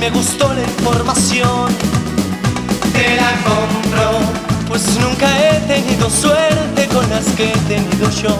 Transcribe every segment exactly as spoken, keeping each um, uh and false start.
me gustó la información. Te la compro, pues nunca he tenido suerte con las que he tenido yo.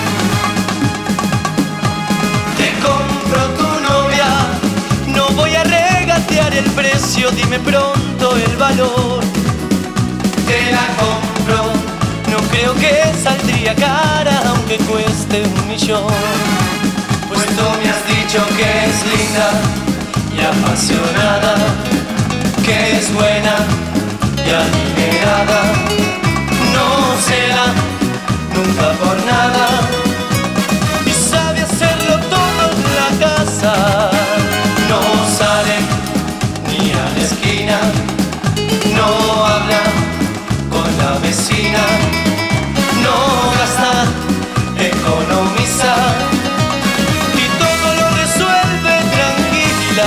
Te compro tu novia, no voy a regatear el precio, dime pronto el valor. Te la compro, no creo que saldría cara aunque cueste un millón. Pues tú me has dicho que es linda y apasionada, que es buena y adinerada. No será nunca por nada y sabe hacerlo todo en la casa. No sale ni a la esquina, no habla con la vecina, no gasta, economiza y todo lo resuelve tranquila.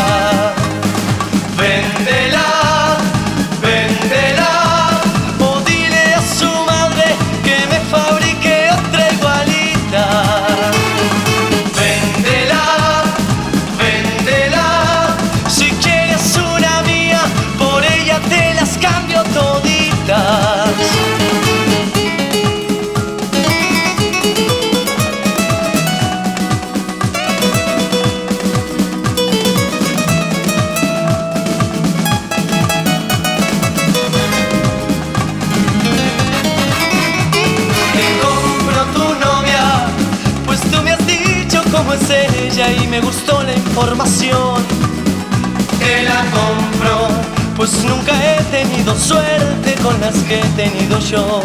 Véndela, véndela, o dile a su madre que me fabrique otra igualita. Véndela, véndela, si quieres una mía, por ella te las cambio toditas. Cómo es ella y me gustó la información. Te la compro, pues nunca he tenido suerte con las que he tenido yo.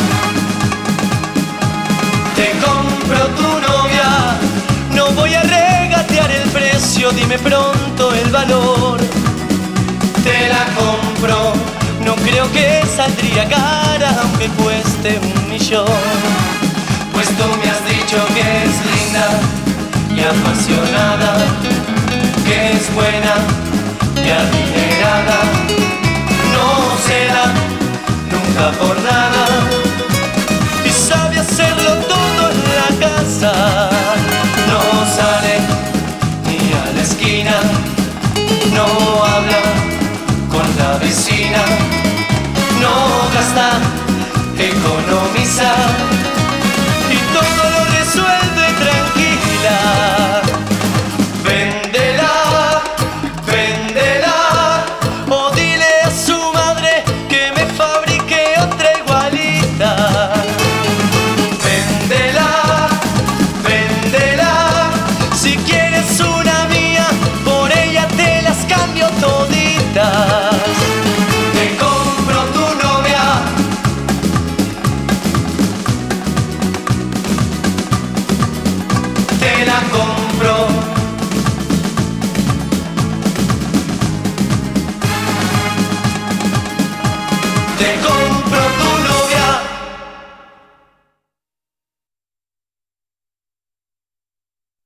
Te compro tu novia, no voy a regatear el precio, dime pronto el valor. Te la compro, no creo que saldría cara aunque cueste un millón. Pues tú me has dicho que es linda y apasionada, que es buena y adinerada. No será nunca por nada y sabe hacerlo todo en la casa. No sale ni a la esquina, no habla con la vecina, no gasta,